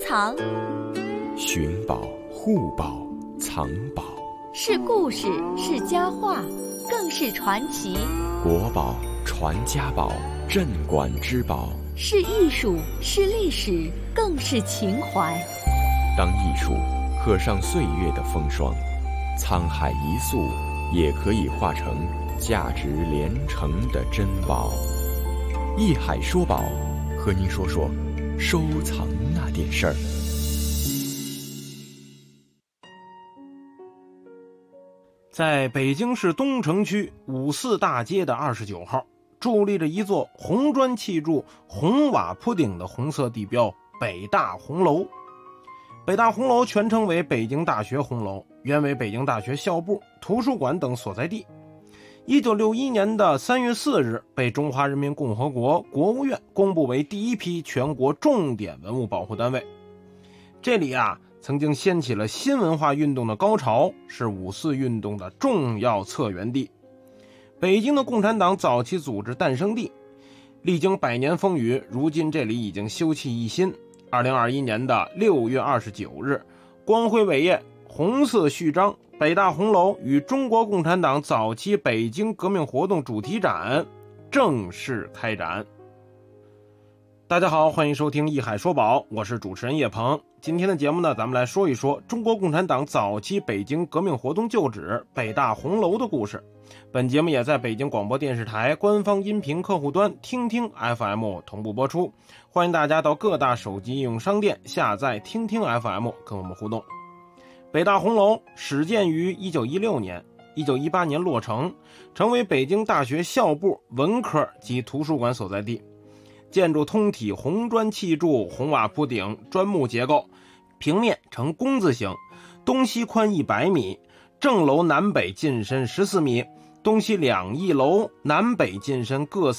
藏， 寻宝、护宝、藏宝， 是故事，是佳话，更是传奇。 国宝、传家宝，镇馆之宝， 是艺术，是历史，更是情怀。 当艺术刻上岁月的风霜，沧海一粟也可以化成价值连城的珍宝。艺海说宝，和您说说收藏那点事儿。 在北京市东城区五四大街的29号，伫立着一座红砖砌筑、红瓦铺顶的红色地标北大红楼。北大红楼全称为北京大学红楼，原为北京大学校部、图书馆等所在地。1961年的3月4日，被中华人民共和国国务院公布为第一批全国重点文物保护单位。这里曾经掀起了新文化运动的高潮，是五四运动的重要策源地，北京的共产党早期组织诞生地。历经100年风雨，如今这里已经修葺一新。2021年的6月29日，光辉伟业，红色序章，北大红楼与中国共产党早期北京革命活动主题展正式开展。大家好，欢迎收听艺海说宝，我是主持人叶鹏。今天的节目呢，咱们来说一说中国共产党早期北京革命活动旧址北大红楼的故事。本节目也在北京广播电视台官方音频客户端听听 FM 同步播出，欢迎大家到各大手机应用商店下载听听 FM 跟我们互动。北大红楼始建于1916年，1918年落成，成为北京大学校部、文科及图书馆所在地。建筑通体红砖砌筑，红瓦铺顶，砖木结构，平面呈工字形，东西宽100米，正楼南北进深14米，东西两翼楼南北进深各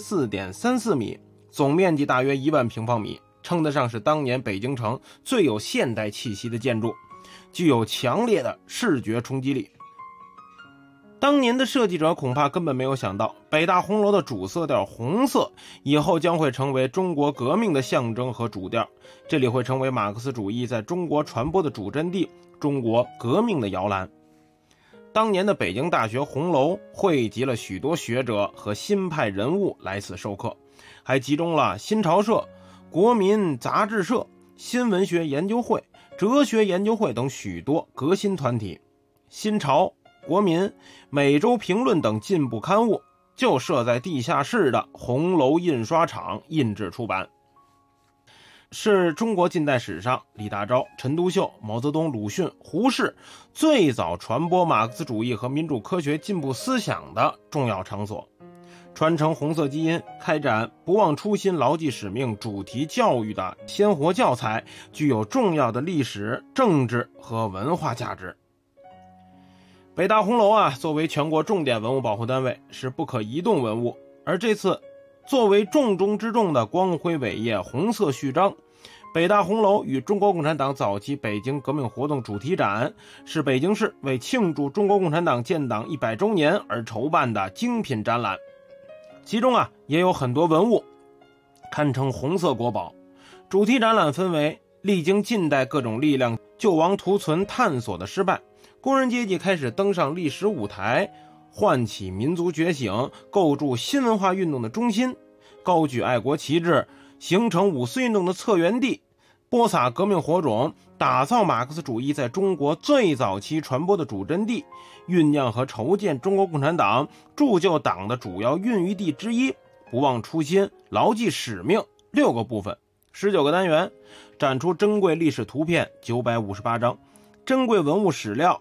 34.34米，总面积大约1万平方米，称得上是当年北京城最有现代气息的建筑，具有强烈的视觉冲击力。当年的设计者恐怕根本没有想到，北大红楼的主色调红色以后将会成为中国革命的象征和主调，这里会成为马克思主义在中国传播的主阵地，中国革命的摇篮。当年的北京大学红楼汇集了许多学者和新派人物来此授课，还集中了新潮社、国民杂志社、新文学研究会、哲学研究会等许多革新团体。新潮、国民、每周评论等进步刊物就设在地下室的红楼印刷厂印制出版，是中国近代史上李大钊、陈独秀、毛泽东、鲁迅、胡适最早传播马克思主义和民主科学进步思想的重要场所。传承红色基因，开展不忘初心、牢记使命主题教育的鲜活教材，具有重要的历史、政治和文化价值。北大红楼作为全国重点文物保护单位，是不可移动文物，而这次作为重中之重的光辉伟业红色序章，北大红楼与中国共产党早期北京革命活动主题展，是北京市为庆祝中国共产党建党100周年而筹办的精品展览，其中也有很多文物堪称红色国宝。主题展览分为历经近代各种力量救亡图存探索的失败，工人阶级开始登上历史舞台，唤起民族觉醒，构筑新文化运动的中心，高举爱国旗帜，形成五四运动的策源地，播撒革命火种，打造马克思主义在中国最早期传播的主阵地，酝酿和筹建中国共产党铸就党的主要孕育地之一，不忘初心，牢记使命6个部分，19个单元，展出珍贵历史图片958张，珍贵文物史料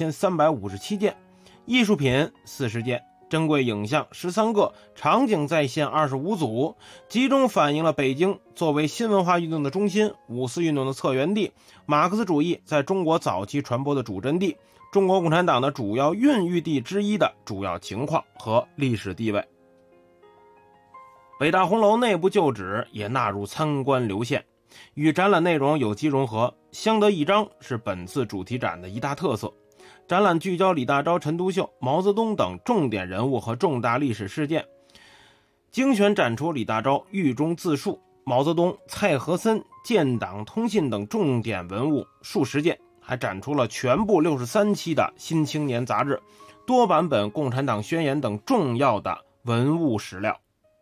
1357件，艺术品40件，珍贵影像13个，场景再现25组，集中反映了北京作为新文化运动的中心、五四运动的策源地、马克思主义在中国早期传播的主阵地、中国共产党的主要孕育地之一的主要情况和历史地位。北大红楼内部旧址也纳入参观流线，与展览内容有机融合，相得益彰，是本次主题展的一大特色。展览聚焦李大钊、陈独秀、毛泽东等重点人物和重大历史事件，精选展出李大钊狱中自述、 毛泽东、蔡和森建党通信等重点文物数十件，还展出了全部63期的《新青年》杂志、多版本《共产党宣言》等重要的文物史料。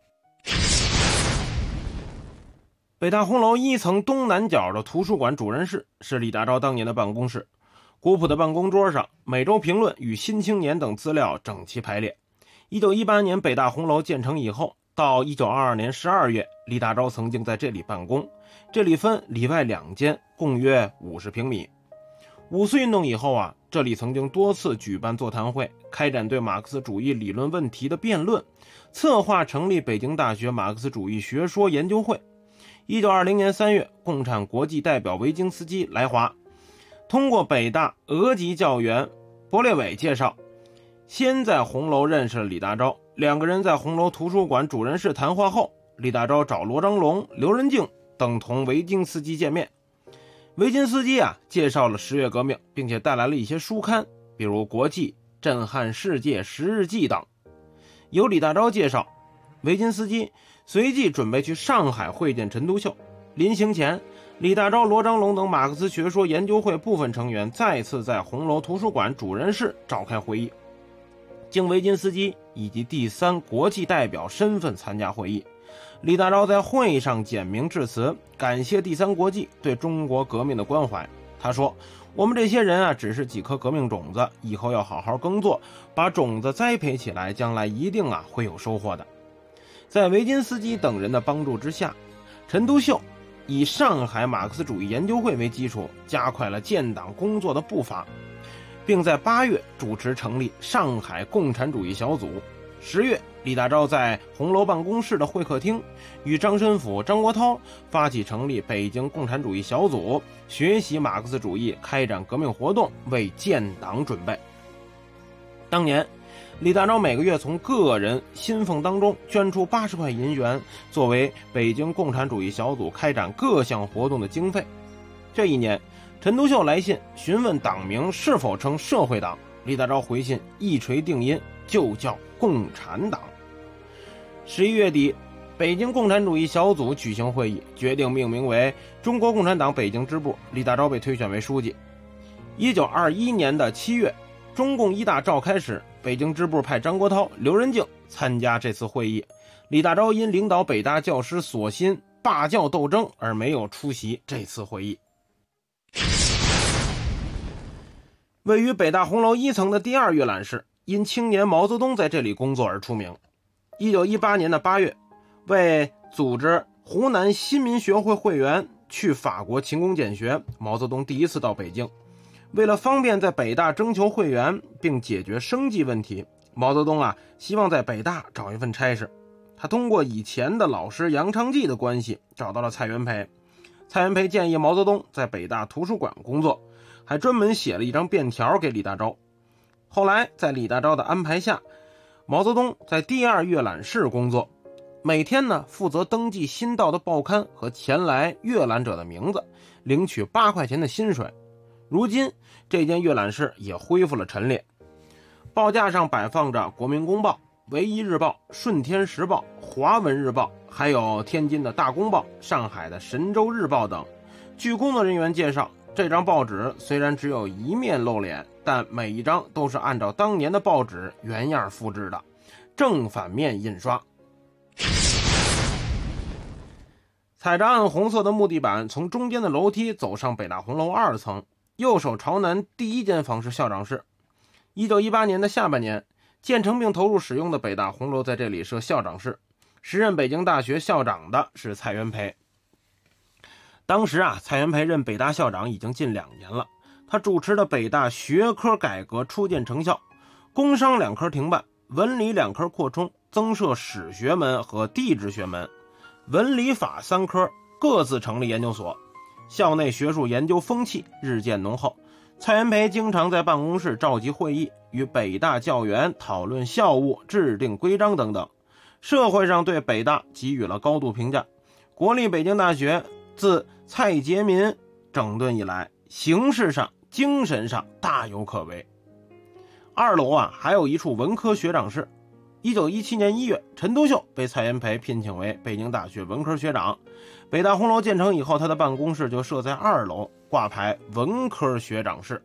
北大红楼1层东南角的图书馆主任室是李大钊当年的办公室。古朴的办公桌上，每周评论与《新青年》等资料整齐排列。1918年北大红楼建成以后，到1922年12月，李大钊曾经在这里办公。这里分里外2间，共约50平米。五四运动以后啊，这里曾经多次举办座谈会，开展对马克思主义理论问题的辩论，策划成立北京大学马克思主义学说研究会。1920年3月，共产国际代表维京斯基来华，通过北大俄籍教员博列伟介绍，先在红楼认识了李大钊。2个人在红楼图书馆主任室谈话后，李大钊找罗章龙、刘仁静等同维京斯基见面。维京斯基介绍了10月革命，并且带来了一些书刊，比如《国际》、《震撼世界》、《10日记》等。由李大钊介绍，维京斯基随即准备去上海会见陈独秀。临行前，李大钊、罗章龙等马克思学说研究会部分成员再次在红楼图书馆主任室召开会议，经维金斯基以及第3国际代表身份参加会议。李大钊在会上简明致辞，感谢第3国际对中国革命的关怀。他说，我们这些人只是几颗革命种子，以后要好好耕作，把种子栽培起来，将来一定会有收获的。在维金斯基等人的帮助之下，陈独秀以上海马克思主义研究会为基础，加快了建党工作的步伐，并在8月主持成立上海共产主义小组。10月，李大钊在红楼办公室的会客厅与张申府、张国焘发起成立北京共产主义小组，学习马克思主义，开展革命活动，为建党准备。当年李大钊每个月从个人薪俸当中捐出80块银元，作为北京共产主义小组开展各项活动的经费。这一年，陈独秀来信询问党名是否称社会党，李大钊回信一锤定音，就叫共产党。11月底，北京共产主义小组举行会议，决定命名为中国共产党北京支部，李大钊被推选为书记。1921年的7月，中共一大召开时，北京支部派张国焘、刘仁静参加这次会议。李大钊因领导北大教师所心罢教斗争而没有出席这次会议。位于北大红楼1层的第2阅览室，因青年毛泽东在这里工作而出名。1918年的8月，为组织湖南新民学会会员去法国勤工俭学，毛泽东第一次到北京。为了方便在北大征求会员并解决生计问题，毛泽东希望在北大找一份差事。他通过以前的老师杨昌济的关系找到了蔡元培。蔡元培建议毛泽东在北大图书馆工作，还专门写了一张便条给李大钊。后来在李大钊的安排下，毛泽东在第2阅览室工作，每天负责登记新到的报刊和前来阅览者的名字，领取8块钱的薪水。如今这间阅览室也恢复了陈列，报架上摆放着《国民公报》、《唯一日报》、《顺天时报》、《华文日报》，还有天津的《大公报》、上海的《神州日报》等。据工作人员介绍，这张报纸虽然只有一面露脸，但每一张都是按照当年的报纸原样复制的，正反面印刷。踩着暗红色的木地板，从中间的楼梯走上北大红楼2层，右手朝南第1间房是校长室。1918年的下半年建成并投入使用的北大红楼在这里设校长室，时任北京大学校长的是蔡元培。当时蔡元培任北大校长已经近2年了，他主持的北大学科改革初见成效，工商2科停办，文理2科扩充，增设史学门和地质学门，文理法3科各自成立研究所，校内学术研究风气日渐浓厚。蔡元培经常在办公室召集会议，与北大教员讨论校务、制定规章等等。社会上对北大给予了高度评价。国立北京大学自蔡杰民整顿以来，形式上、精神上大有可为。2楼还有一处文科学长室， 1917年1月，陈独秀被蔡元培聘请为北京大学文科学长。北大红楼建成以后，他的办公室就设在2楼，挂牌文科学长室。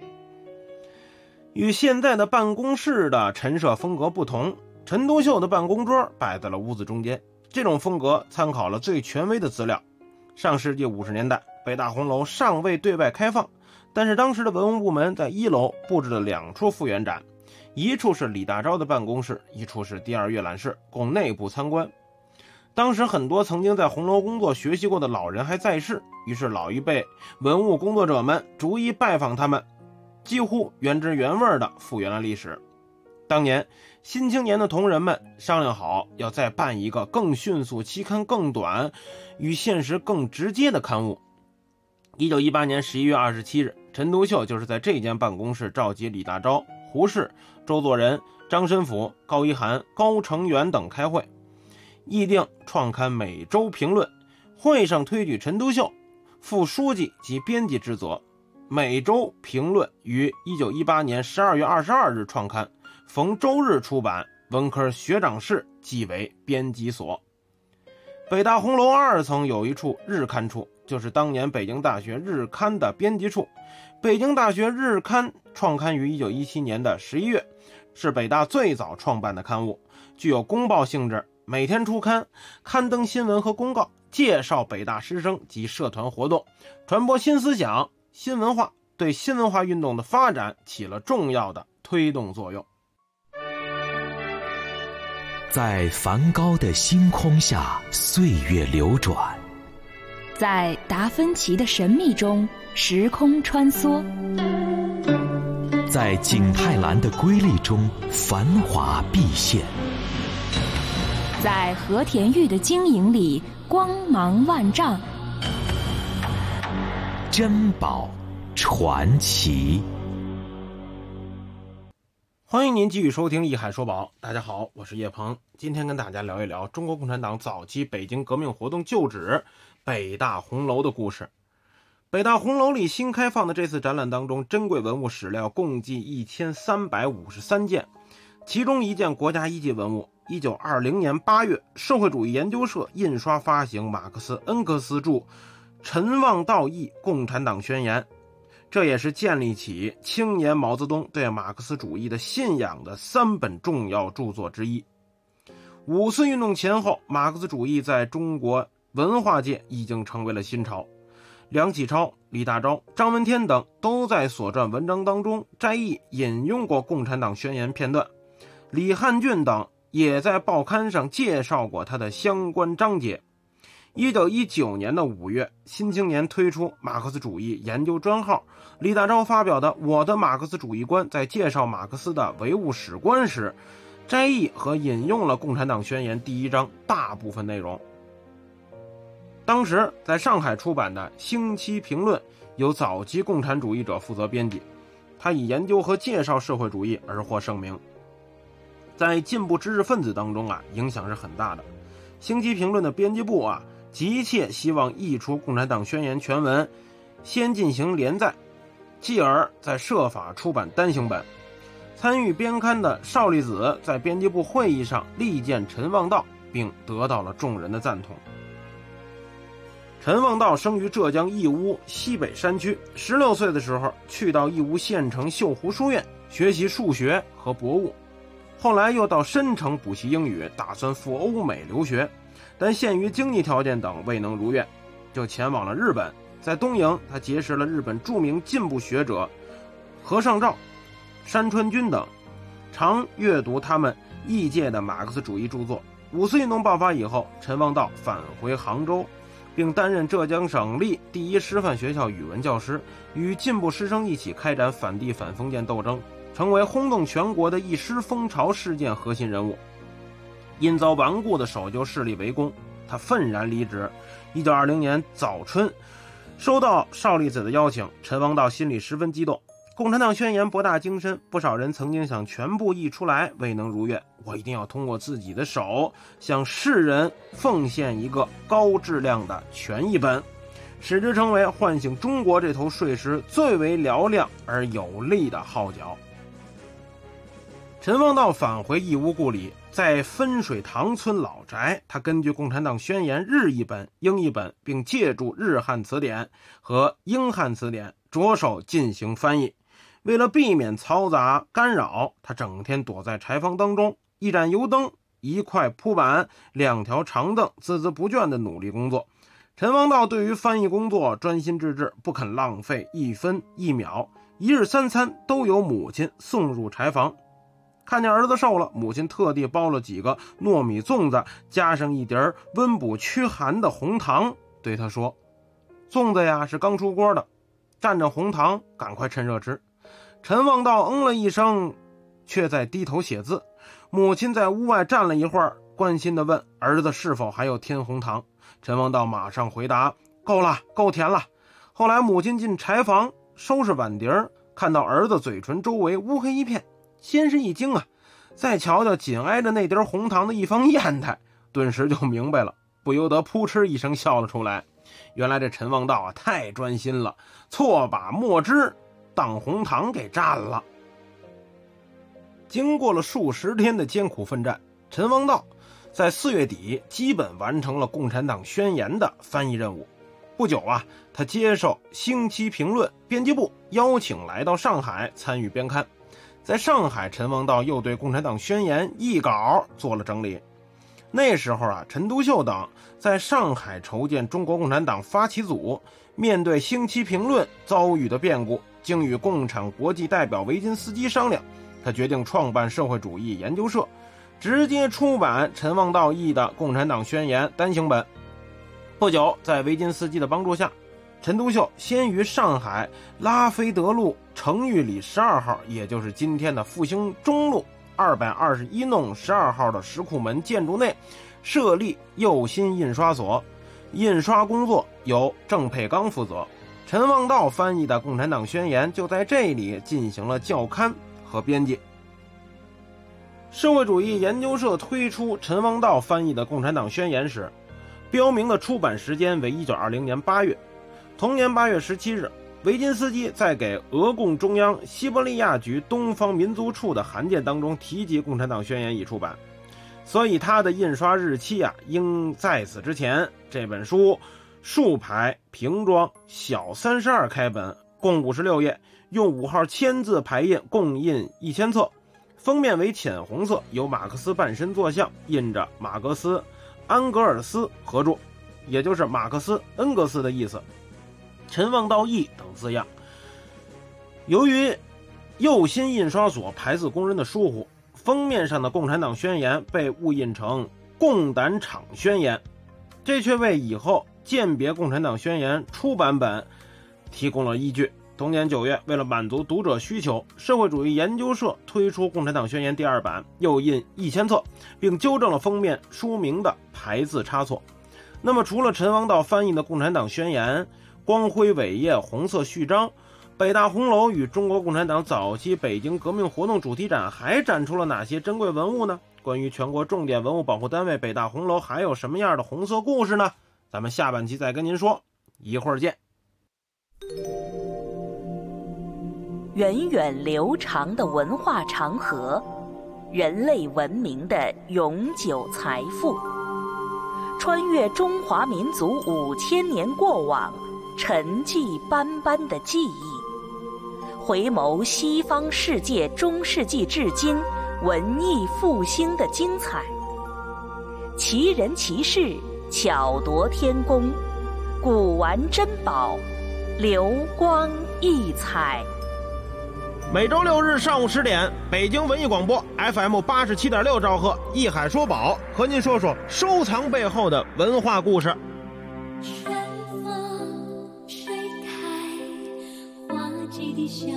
与现在的办公室的陈设风格不同，陈独秀的办公桌摆在了屋子中间。这种风格参考了最权威的资料。上世纪50年代，北大红楼尚未对外开放，但是当时的文物部门在1楼布置了2处复原展，一处是李大钊的办公室，一处是第2阅览室，供内部参观。当时很多曾经在红楼工作学习过的老人还在世，于是老一辈文物工作者们逐一拜访他们，几乎原汁原味地复原了历史。当年新青年的同仁们商量好，要再办一个更迅速、期刊更短、与现实更直接的刊物。1918年11月27日，陈独秀就是在这间办公室召集李大钊、胡适、周作人、张申府、高一涵、高成元等开会，议定创刊每周评论。会上推举陈独秀副书记及编辑职责。每周评论于1918年12月22日创刊，逢周日出版，文科学长室即为编辑所。北大红楼2层有一处日刊处，就是当年北京大学日刊的编辑处。北京大学日刊创刊于1917年的11月，是北大最早创办的刊物，具有公报性质，每天出刊，刊登新闻和公告，介绍北大师生及社团活动，传播新思想、新文化，对新文化运动的发展起了重要的推动作用。 在梵高的星空下，岁月流转； 在达芬奇的神秘中，时空穿梭； 在景泰蓝的瑰丽中，繁华毕现； 在和田玉的晶莹里，光芒万丈。 珍宝传奇。 欢迎您继续收听《艺海说宝》，大家好，我是叶鹏。今天跟大家聊一聊中国共产党早期北京革命活动旧址北大红楼的故事。北大红楼里新开放的这次展览当中，珍贵文物史料共计1353件，其中一件国家一级文物1920年8月社会主义研究社印刷发行马克思恩格斯著《陈望道义共产党宣言》，这也是建立起青年毛泽东对马克思主义的信仰的3本重要著作之一。五四运动前后，马克思主义在中国文化界已经成为了新潮。梁启超、李大钊、张闻天等都在所传文章当中摘译引用过共产党宣言片段，李汉俊等也在报刊上介绍过他的相关章节。1919年的5月，新青年推出马克思主义研究专号，李大钊发表的《我的马克思主义观》在介绍马克思的唯物史观时，摘译和引用了共产党宣言第1章大部分内容。当时在上海出版的《星期评论》由早期共产主义者负责编辑，他以研究和介绍社会主义而获盛名，在进步知识分子当中影响是很大的。《星期评论》的编辑部急切希望译出共产党宣言全文，先进行连载，继而再设法出版单行本。参与编刊的邵力子在编辑部会议上力荐陈望道，并得到了众人的赞同。陈望道生于浙江义乌西北山区，16岁的时候去到义乌县城秀湖书院学习数学和博物，后来又到申城补习英语，打算赴欧美留学，但限于经济条件等未能如愿，就前往了日本。在东瀛，他结识了日本著名进步学者和尚照、山川君等，常阅读他们译介的马克思主义著作。五四运动爆发以后，陈望道返回杭州，并担任浙江省立第1师范学校语文教师，与进步师生一起开展反帝反封建斗争，成为轰动全国的一师风潮事件核心人物。因遭顽固的守旧势力围攻，他愤然离职。1920年早春，收到邵力子的邀请，陈望道心里十分激动。共产党宣言博大精深，不少人曾经想全部译出来，未能如愿。我一定要通过自己的手，向世人奉献一个高质量的全译本，使之成为唤醒中国这头睡狮最为嘹亮而有力的号角。 陈王道返回义乌故里，在分水塘村老宅，他根据《共产党宣言》日译本、英译本，并借助日汉词典和英汉词典，着手进行翻译。为了避免嘈杂干扰，他整天躲在柴房当中，一盏油灯、一块铺板、2条长凳，孜孜不倦地努力工作。陈王道对于翻译工作专心致志，不肯浪费一分一秒，一日3餐都由母亲送入柴房。看见儿子瘦了，母亲特地包了几个糯米粽子，加上一碟温补驱寒的红糖，对他说：粽子呀是刚出锅的，蘸着红糖，赶快趁热吃。陈王道了一声，却在低头写字。母亲在屋外站了一会儿，关心地问儿子是否还有添红糖。陈王道马上回答：够了，够甜了。后来母亲进柴房收拾碗碟，看到儿子嘴唇周围乌黑一片，先是一惊啊，再瞧瞧紧挨着那碟红糖的一方砚台，顿时就明白了，不由得扑哧一声笑了出来。原来这陈王道太专心了，错把墨汁当红糖给蘸了。经过了数十天的艰苦奋战，陈王道在4月底基本完成了《共产党宣言》的翻译任务。不久他接受《星期评论》编辑部邀请来到上海参与编刊。在上海，陈王道又对《共产党宣言》译稿做了整理。那时候陈独秀等在上海筹建中国共产党发起组，面对《星期评论》遭遇的变故，经与共产国际代表维金斯基商量，他决定创办社会主义研究社，直接出版陈王道译的《共产党宣言》单行本。不久，在维金斯基的帮助下，陈独秀先于上海拉菲德路程昱里12号，也就是今天的复兴中路221弄12号的石库门建筑内设立右新印刷所，印刷工作由郑佩刚负责。陈王道翻译的《共产党宣言》就在这里进行了校勘和编辑。社会主义研究社推出陈王道翻译的《共产党宣言》时，标明的出版时间为1920年8月。同年8月17日，维金斯基在给俄共中央西伯利亚局东方民族处的函件当中提及《共产党宣言》已出版，所以它的印刷日期应在此之前。这本书竖排平装，小32开本，共56页，用5号铅字排印，共印1000册。封面为浅红色，由马克思半身坐像，印着马克思、安格尔斯合著，也就是马克思、恩格斯的意思，陈王道译等字样。由于右新印刷所排字工人的疏忽，封面上的《共产党宣言》被误印成《共胆厂宣言》，这却为以后鉴别《共产党宣言》出版本提供了依据。同年9月，为了满足读者需求，社会主义研究社推出《共产党宣言》第2版，又印1000册，并纠正了封面书名的排字差错。那么除了陈王道翻译的《共产党宣言》、光辉伟业红色序章、北大红楼与中国共产党早期北京革命活动主题展还展出了哪些珍贵文物呢？关于全国重点文物保护单位北大红楼还有什么样的红色故事呢？咱们下半期再跟您说，一会儿见。 源远流长的文化长河，人类文明的永久财富，穿越中华民族5000年过往，沉寂斑斑的记忆，回眸西方世界中世纪至今文艺复兴的精彩，奇人奇事，巧夺天工，古玩珍宝，流光溢彩。 每周6日上午10点，北京文艺广播 FM 87.6兆赫，艺海说宝，和您说说收藏背后的文化故事。 春风吹开花季的笑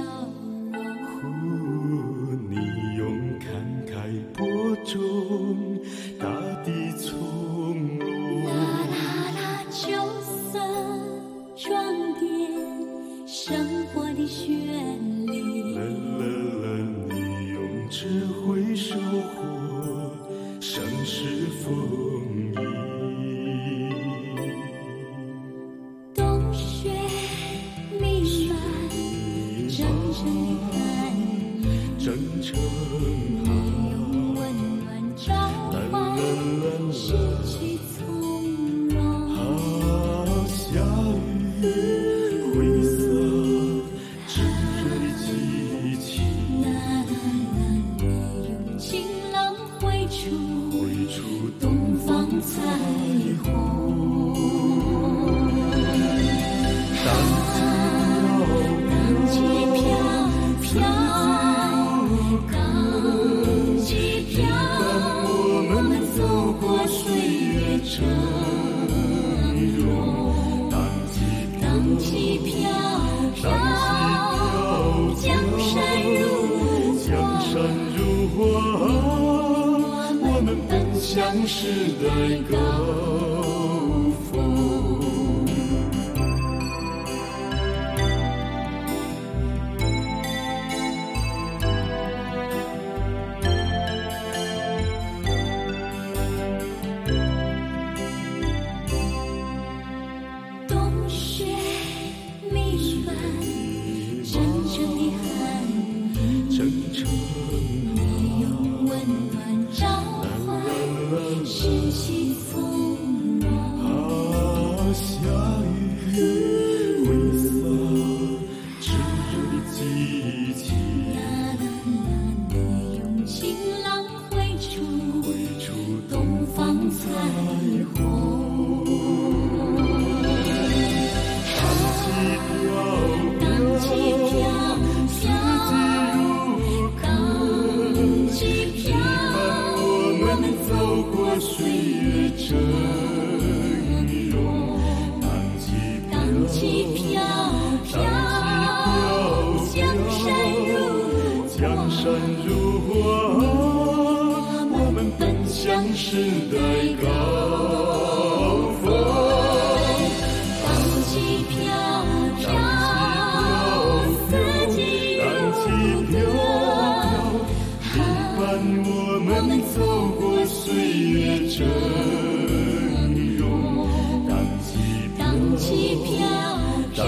容， 你用慷慨播种大地从容， 啦啦啦，秋色装点生活的绚丽， 啦啦啦，你用智慧收获盛世丰盈。 冬雪弥漫，真诚的寒意， 真诚向时代高峰。 冬雪弥漫，真正的寒意， 真诚你用温暖召唤失去从容。 下雨挥洒炙热的激情， 你用晴朗绘出东方彩虹。荡起飘飘，荡起飘， 我们走过岁月峥嵘。 荡起飘飘，江山如画， 我们奔向时代高峰。 荡起飘飘，四季如歌， 伴我们走过岁月峥嵘。 荡起飘飘，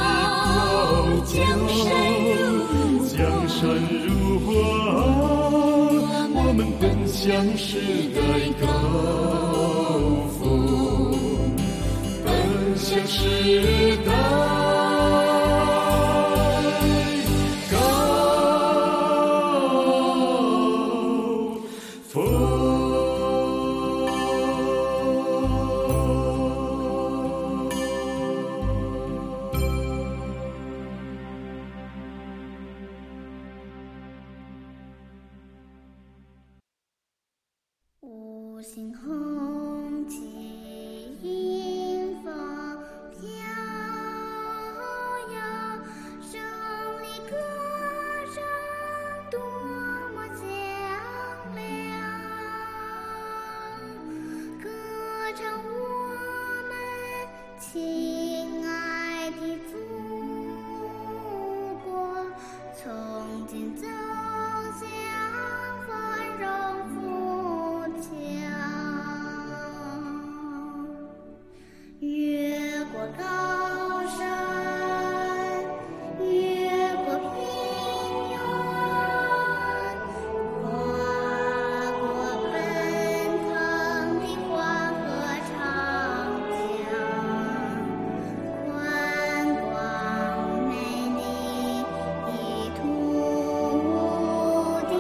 江山如画， 我们奔向时代高峰，奔向时代高峰。 五星红旗迎风飘摇，胜利歌声多么响亮，歌唱我们亲爱的祖国，从今走向繁荣富强。越过高山，越过平原，跨过奔腾的黄河长江，宽广美丽的土地，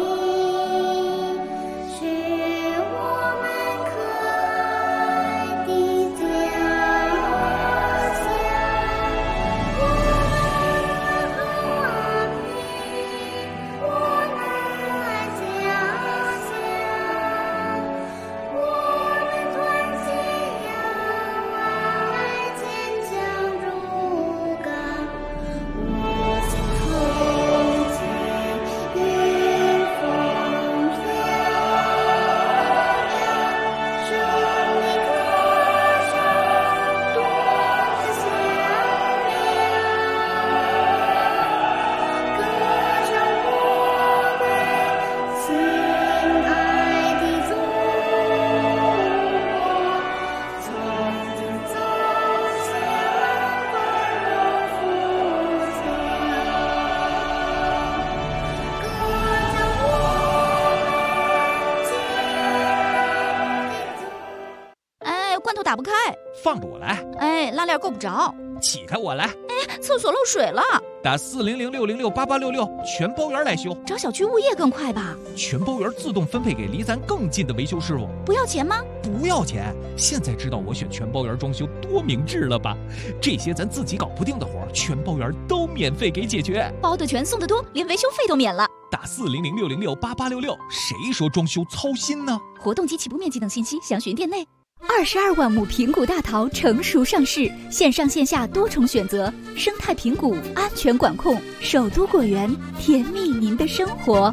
是我们可爱的家乡。我们和平，我们家乡，我们团结友爱，坚强如钢。五星红旗迎风飘摇，胜利歌声多么响亮，歌唱我们亲爱的祖国，从今走向繁荣富强，歌唱我们亲爱的祖国。 哎，罐头打不开。 放着我来， 哎，拉链够不着。 起开我来， 厕所漏水了， 打400-606-8866，全包圆来修。 找小区物业更快吧？ 全包圆自动分配给离咱更近的维修师傅， 不要钱吗？ 不要钱。现在知道我选全包圆装修多明智了吧？这些咱自己搞不定的活，全包圆都免费给解决， 包的全，送的多，连维修费都免了。 打400-606-8866，谁说装修操心呢？ 活动及起步面积等信息详询店内。22万亩平谷大桃成熟上市，线上线下多重选择，生态平谷安全管控，首都果园甜蜜您的生活。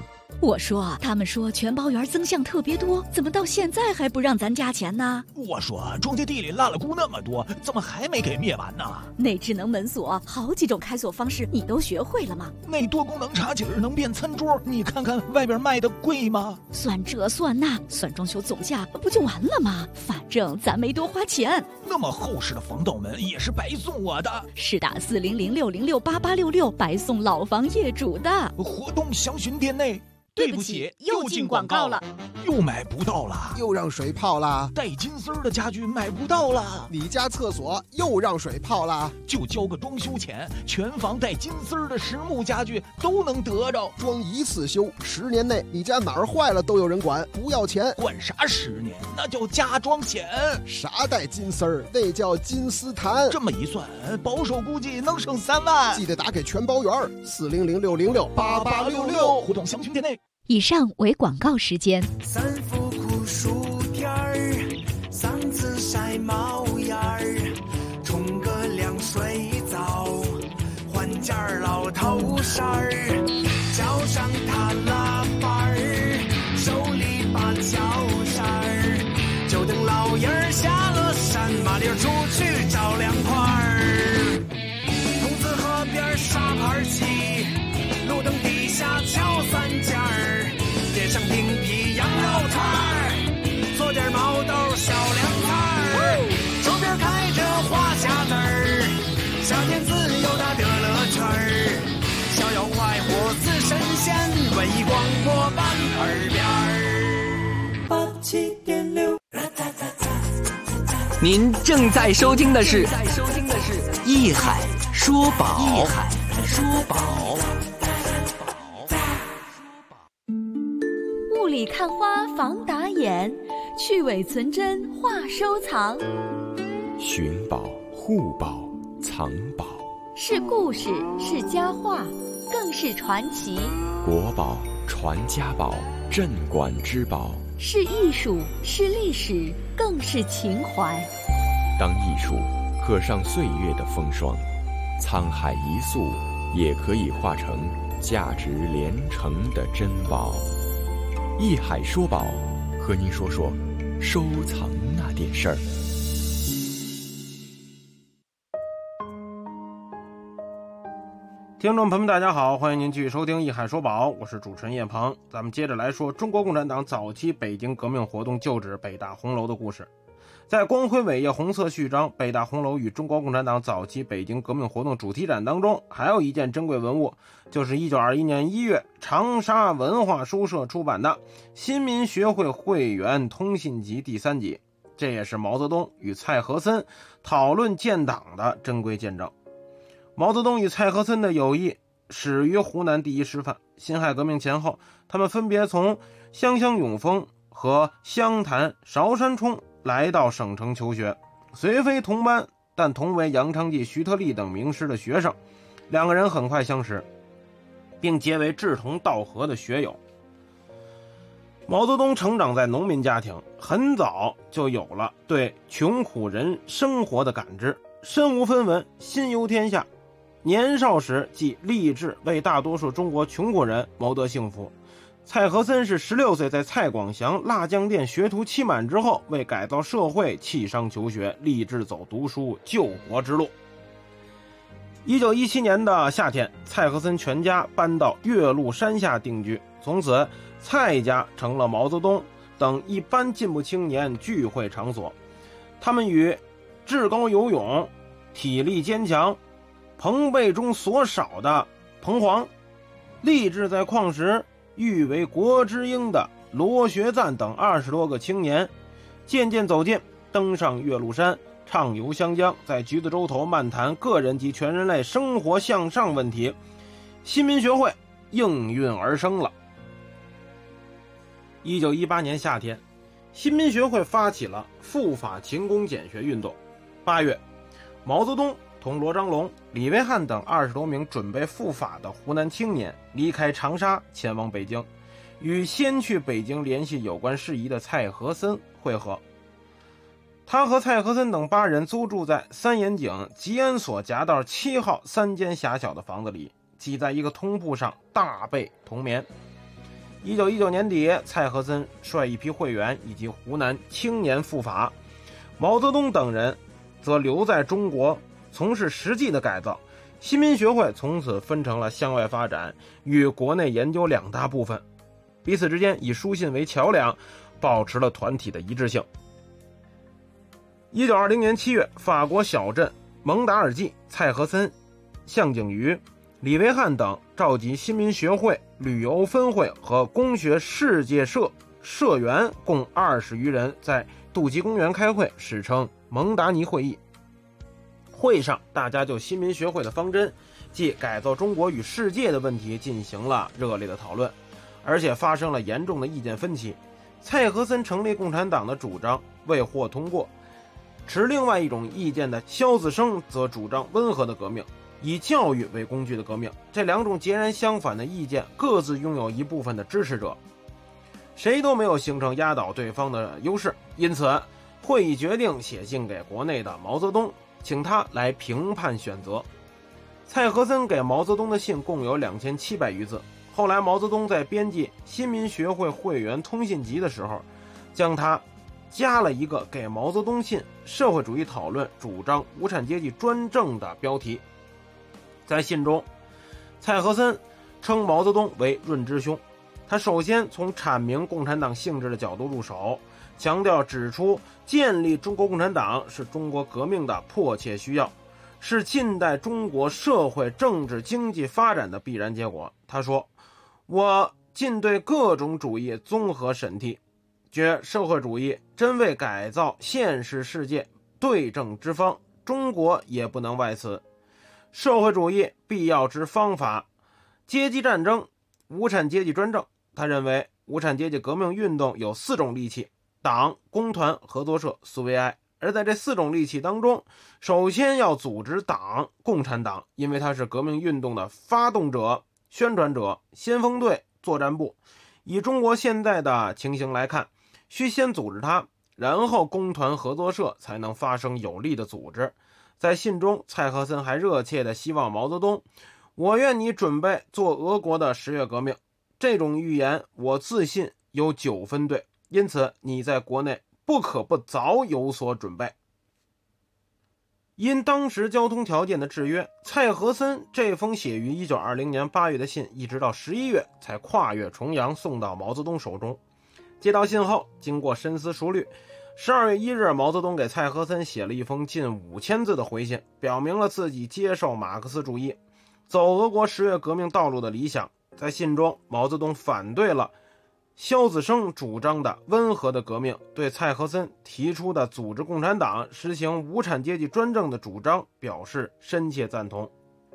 我说，他们说全包园增项特别多，怎么到现在还不让咱加钱呢？ 我说，庄稼地里烂了菇那么多，怎么还没给灭完呢？ 那智能门锁好几种开锁方式，你都学会了吗？ 那多功能茶几能变餐桌，你看看外边卖的贵吗？ 算这算那，算装修总价不就完了吗？反正咱没多花钱。 那么厚实的防盗门也是白送我的， 是打4006068866白送老房业主的。 活动详询店内。 对不起，又进广告了， 又买不到了， 又让水泡了， 带金丝的家具买不到了， 你家厕所又让水泡了， 就交个装修钱，全房带金丝的实木家具都能得着， 装一次修，10年内你家哪儿坏了都有人管，不要钱。 管啥10年？那叫加装钱。 啥带金丝儿？那叫金丝檀。 这么一算，保守估计能省3万。 记得打给全包园，400-606-8866， 活动详询店内。 以上为广告时间。 3伏酷暑天儿，3次晒毛眼儿，冲个凉水澡，换件老头衫儿，脚上踏拉板儿，手里把脚扇儿，就等老爷儿下了山，麻溜出去找凉快儿。公子河边沙盘棋，路灯底下敲3件儿。点上冰皮羊肉串儿，做点毛豆小凉菜儿，周边开着花匣子儿，夏天自由的乐乐圈儿，逍遥快活似神仙，文艺广播伴耳边儿。87.6， 您正在收听的是艺海说宝。艺海说宝。 雾里看花防打眼，去伪存真话收藏。 寻宝、护宝、藏宝， 是故事，是佳话，更是传奇。 国宝、传家宝、镇馆之宝， 是艺术，是历史，更是情怀。 当艺术刻上岁月的风霜，沧海一粟也可以化成价值连城的珍宝。艺海说宝，和您说说收藏那点事儿。 听众朋友们大家好，欢迎您继续收听艺海说宝，我是主持人叶鹏。咱们接着来说中国共产党早期北京革命活动旧址北大红楼的故事。在光辉伟业红色序章北大红楼与中国共产党早期北京革命活动主题展当中，还有一件珍贵文物，就是1921年1月长沙文化书社出版的《新民学会会员通信集》第3集，这也是毛泽东与蔡和森讨论建党的珍贵见证。毛泽东与蔡和森的友谊始于湖南第一师范，辛亥革命前后，他们分别从湘永丰和湘潭韶山冲来到省城求学，虽非同班，但同为杨昌济、徐特立等名师的学生，两个人很快相识，并结为志同道合的学友。毛泽东成长在农民家庭，很早就有了对穷苦人生活的感知，身无分文，心忧天下。年少时即立志为大多数中国穷苦人谋得幸福。蔡和森是16岁在蔡广祥辣酱店学徒期满之后，为改造社会弃商求学，立志走读书救国之路。1917年的夏天，蔡和森全家搬到岳麓山下定居，从此蔡家成了毛泽东等一般进步青年聚会场所。他们与志高游泳、体力坚强、朋辈中所少的彭黄，立志在矿石欲为国之鹰的罗学赞等20多个青年，渐渐走近，登上岳麓山，畅游湘江，在橘子洲头漫谈个人及全人类生活向上问题。新民学会应运而生了。1918年夏天，新民学会发起了赴法勤工俭学运动。8月，毛泽东同罗章龙、李维汉等20多名准备赴法的湖南青年离开长沙前往北京，与先去北京联系有关事宜的蔡和森会合。他和蔡和森等8人租住在三眼井吉安所夹道7号3间狭小的房子里，挤在一个通铺上大被同眠。 1919年底，蔡和森率一批会员以及湖南青年赴法，毛泽东等人则留在中国从事实际的改造。新民学会从此分成了向外发展与国内研究两大部分，彼此之间以书信为桥梁，保持了团体的一致性。1920年7月，法国小镇蒙达尔季，蔡和森、向景瑜、李维汉等召集新民学会、旅游分会和工学世界社社员共20余人在杜基公园开会，史称蒙达尼会议。会上，大家就新民学会的方针，即改造中国与世界的问题进行了热烈的讨论，而且发生了严重的意见分歧。蔡和森成立共产党的主张未获通过，持另外一种意见的萧子升则主张温和的革命，以教育为工具的革命。这两种截然相反的意见各自拥有一部分的支持者，谁都没有形成压倒对方的优势。因此会议决定写信给国内的毛泽东，请他来评判选择。蔡和森给毛泽东的信共有2700余字，后来毛泽东在编辑新民学会会员通信集的时候，将它加了一个给毛泽东信社会主义讨论主张无产阶级专政的标题。在信中，蔡和森称毛泽东为润之兄，他首先从阐明共产党性质的角度入手，强调指出建立中国共产党是中国革命的迫切需要，是近代中国社会政治经济发展的必然结果。他说，我尽对各种主义综合审剔，觉社会主义真为改造现实世界对症之方，中国也不能外此。社会主义必要之方法，阶级战争、无产阶级专政。他认为无产阶级革命运动有4种利器，党、工团、合作社、苏维埃。而在这4种利器当中，首先要组织党，共产党，因为它是革命运动的发动者、宣传者、先锋队、作战部。以中国现在的情形来看，需先组织它，然后工团、合作社才能发生有力的组织。在信中，蔡和森还热切地希望毛泽东，我愿你准备做俄国的10月革命。这种预言我自信有9分对，因此你在国内不可不早有所准备。因当时交通条件的制约，蔡和森这封写于1920年8月的信，一直到11月才跨越重洋送到毛泽东手中。接到信后，经过深思熟虑，12月1日，毛泽东给蔡和森写了一封近5000字的回信，表明了自己接受马克思主义、走俄国10月革命道路的理想。在信中，毛泽东反对了萧子升主张的温和的革命，对蔡和森提出的组织共产党、实行无产阶级专政的主张表示深切赞同。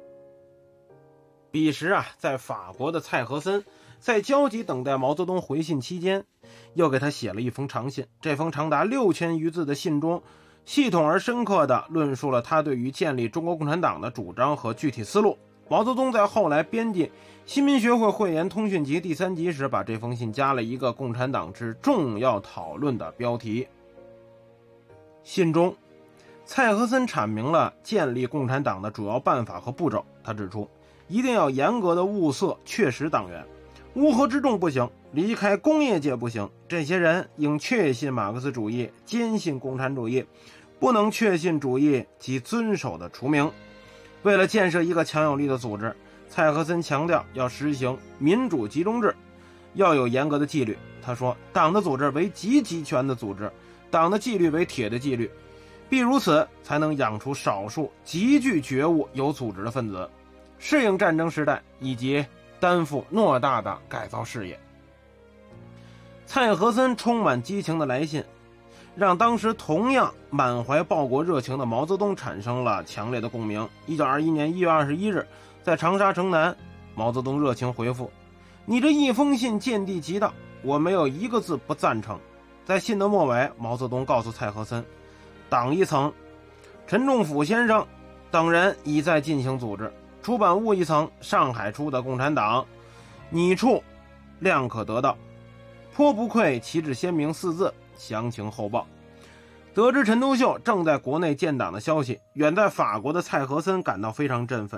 彼时在法国的蔡和森在焦急等待毛泽东回信期间，又给他写了一封长信。这封长达6000余字的信中，系统而深刻地论述了他对于建立中国共产党的主张和具体思路。毛泽东在后来编辑新民学会会员通讯集第3集时，把这封信加了一个共产党之重要讨论的标题。信中，蔡和森阐明了建立共产党的主要办法和步骤。他指出，一定要严格的物色确实党员，乌合之众不行，离开工业界不行，这些人应确信马克思主义，坚信共产主义，不能确信主义及遵守的除名。为了建设一个强有力的组织，蔡和森强调要实行民主集中制，要有严格的纪律。他说，党的组织为极集权的组织，党的纪律为铁的纪律，必如此才能养出少数极具觉悟、有组织的分子，适应战争时代以及担负偌大的改造事业。蔡和森充满激情的来信，让当时同样满怀报国热情的毛泽东产生了强烈的共鸣。1921年1月21日，在长沙城南，毛泽东热情回复，你这一封信见地极道，我没有一个字不赞成。在信的末尾，毛泽东告诉蔡和森，党一层，陈仲甫先生等人已在进行组织，出版物一层，上海出的共产党，你处量可得到，颇不愧旗帜鲜明4字，详情后报。得知陈独秀正在国内建党的消息，远在法国的蔡和森感到非常振奋。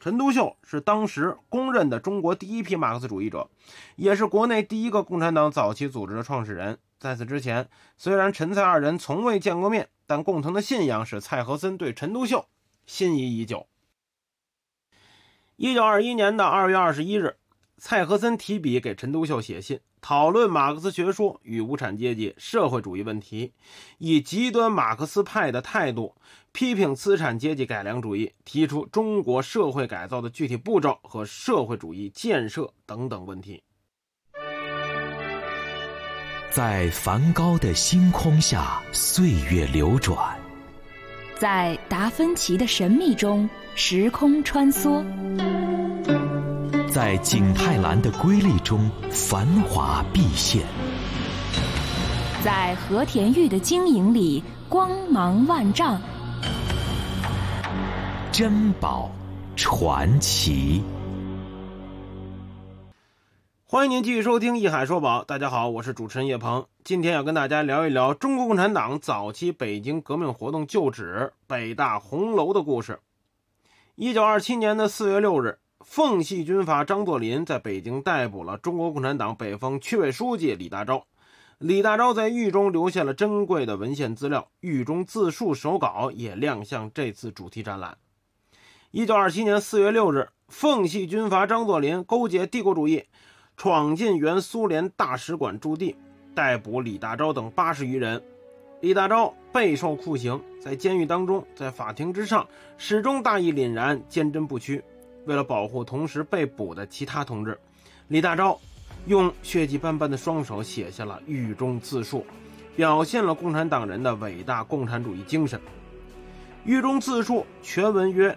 陈独秀是当时公认的中国第一批马克思主义者，也是国内第一个共产党早期组织的创始人。在此之前，虽然陈蔡二人从未见过面，但共同的信仰使蔡和森对陈独秀心仪已久。1921年的2月21日，蔡和森提笔给陈独秀写信，讨论马克思学说与无产阶级社会主义问题，以极端马克思派的态度批评资产阶级改良主义，提出中国社会改造的具体步骤和社会主义建设等等问题。 在梵高的星空下，岁月流转； 在达芬奇的神秘中，时空穿梭； 在景泰蓝的瑰丽中，繁华毕现； 在和田玉的晶莹里，光芒万丈。 珍宝传奇。 欢迎您继续收听《艺海说宝》，大家好，我是主持人叶鹏。今天要跟大家聊一聊中国共产党早期北京革命活动旧址北大红楼的故事。1927年的4月6日，奉系军阀张作霖在北京逮捕了中国共产党北方区委书记李大钊。李大钊在狱中留下了珍贵的文献资料，狱中自述手稿也亮相这次主题展览。1927年4月6日，奉系军阀张作霖勾结帝国主义，闯进原苏联大使馆驻地，逮捕李大钊等80余人。李大钊备受酷刑，在监狱当中，在法庭之上，始终大义凛然，坚贞不屈。为了保护同时被捕的其他同志，李大钊用血迹斑斑的双手写下了狱中自述，表现了共产党人的伟大共产主义精神。狱中自述全文约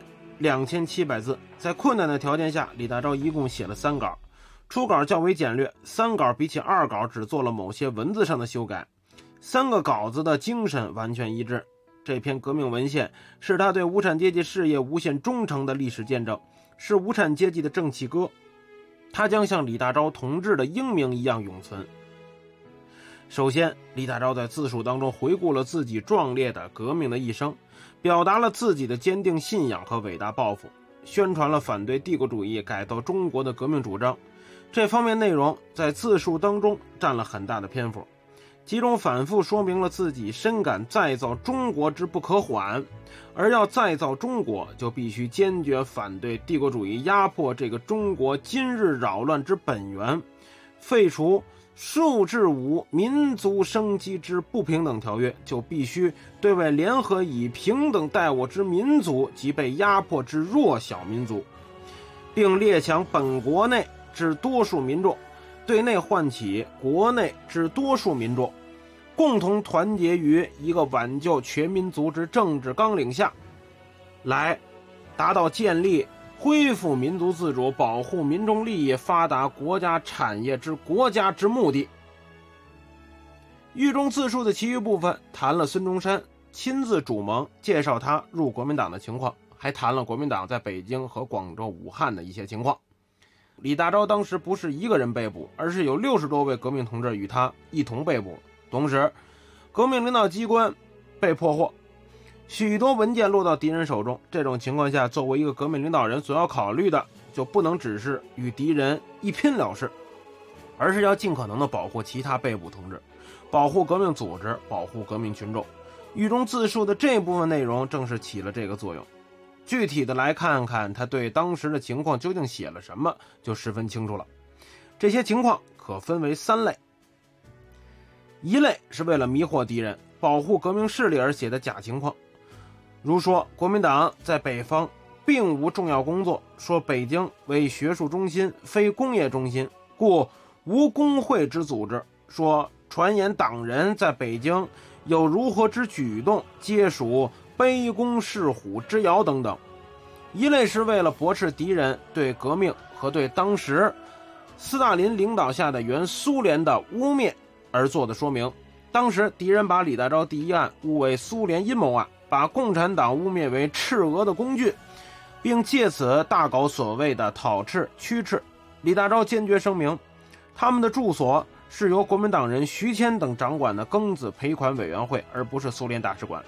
2700字，在困难的条件下，李大钊一共写了3稿。初稿较为简略，3稿比起2稿只做了某些文字上的修改，3个稿子的精神完全一致。这篇革命文献是他对无产阶级事业无限忠诚的历史见证，是无产阶级的正气歌，他将像李大钊同志的英名一样永存。首先，李大钊在自述当中回顾了自己壮烈的革命的一生，表达了自己的坚定信仰和伟大抱负，宣传了反对帝国主义改造中国的革命主张。这方面内容在自述当中占了很大的篇幅，其中反复说明了自己深感再造中国之不可缓，而要再造中国，就必须坚决反对帝国主义压迫这个中国今日扰乱之本源，废除数至5民族生机之不平等条约，就必须对外联合以平等待我之民族及被压迫之弱小民族，并列强本国内之多数民众，对内唤起国内之多数民众，共同团结于一个挽救全民族之政治纲领下，来达到建立恢复民族自主、保护民众利益、发达国家产业之国家之目的。狱中自述的其余部分谈了孙中山亲自主谋介绍他入国民党的情况，还谈了国民党在北京和广州、武汉的一些情况。李大钊当时不是一个人被捕，而是有60多位革命同志与他一同被捕，同时革命领导机关被破获，许多文件落到敌人手中。这种情况下，作为一个革命领导人所要考虑的，就不能只是与敌人一拼了事，而是要尽可能的保护其他被捕同志，保护革命组织，保护革命群众。狱中自述的这部分内容正是起了这个作用。具体的来看看他对当时的情况究竟写了什么，就十分清楚了。这些情况可分为3类。一类是为了迷惑敌人、保护革命势力而写的假情况，如说国民党在北方并无重要工作，说北京为学术中心非工业中心，故无工会之组织，说传言党人在北京有如何之举动，皆属卑躬弑虎之谣等等。一类是为了驳斥敌人对革命和对当时斯大林领导下的原苏联的污蔑而做的说明。当时敌人把李大钊第一案误为苏联阴谋案，把共产党污蔑为赤俄的工具，并借此大搞所谓的讨赤驱赤。李大钊坚决声明，他们的住所是由国民党人徐谦等掌管的庚子赔款委员会，而不是苏联大使馆。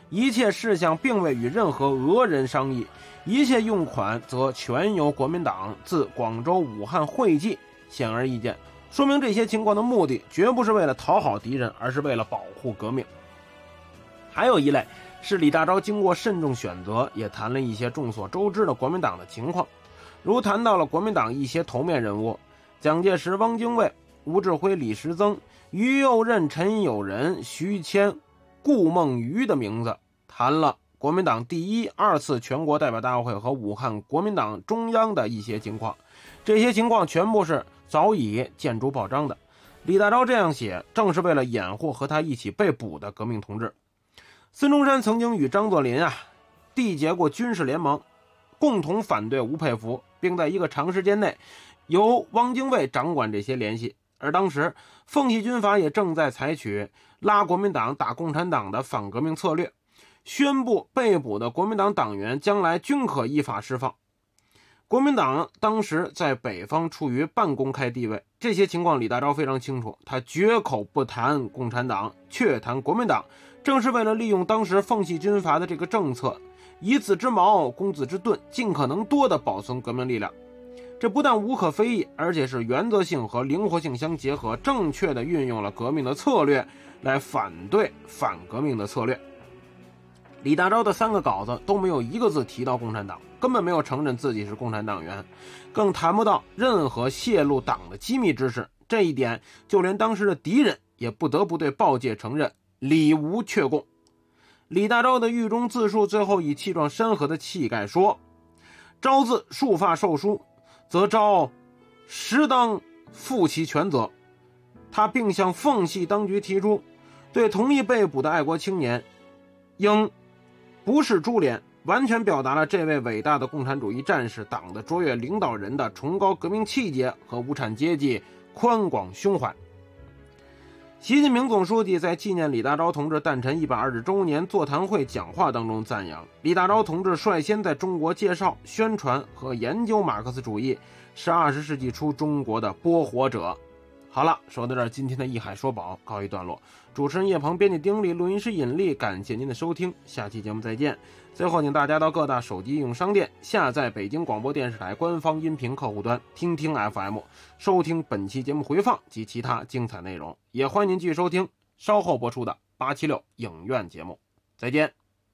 一切事项并未与任何俄人商议，一切用款则全由国民党自广州、武汉汇济。显而易见，说明这些情况的目的绝不是为了讨好敌人，而是为了保护革命。还有一类是李大钊经过慎重选择，也谈了一些众所周知的国民党的情况，如谈到了国民党一些头面人物，蒋介石、汪精卫、吴志辉、李时增、于右任、陈友仁、徐谦、顾孟余的名字，谈了国民党第一、二次全国代表大会和武汉国民党中央的一些情况。这些情况全部是早已见诸报章的。李大钊这样写，正是为了掩护和他一起被捕的革命同志。孙中山曾经与张作霖缔结过军事联盟，共同反对吴佩孚，并在一个长时间内由汪精卫掌管这些联系。而当时奉系军阀也正在采取拉国民党打共产党的反革命策略，宣布被捕的国民党党员将来均可依法释放。国民党当时在北方处于半公开地位，这些情况李大钊非常清楚，他绝口不谈共产党，却谈国民党，正是为了利用当时奉系军阀的这个政策，以子之矛攻子之盾，尽可能多的保存革命力量。这不但无可非议，而且是原则性和灵活性相结合，正确的运用了革命的策略来反对反革命的策略。李大钊的3个稿子都没有一个字提到共产党，根本没有承认自己是共产党员，更谈不到任何泄露党的机密知识。这一点就连当时的敌人也不得不对报界承认，李吴确共。李大钊的狱中自述最后以气壮山河的气概说：钊自束发受书，则钊实当负其全责。他并向奉系当局提出，对同意被捕的爱国青年应不是株连，完全表达了这位伟大的共产主义战士党的卓越领导人的崇高革命气节和无产阶级宽广胸怀。习近平总书记在纪念李大钊同志诞辰120周年座谈会讲话当中赞扬，李大钊同志率先在中国介绍、宣传和研究马克思主义，是20世纪初中国的播火者。好了，说到这儿，今天的一海说宝告一段落。主持人叶鹏，编辑丁力，录音师尹力，感谢您的收听，下期节目再见。最后，请大家到各大手机应用商店下载北京广播电视台官方音频客户端听听 FM， 收听本期节目回放及其他精彩内容。也欢迎您继续收听稍后播出的876影院节目。再见。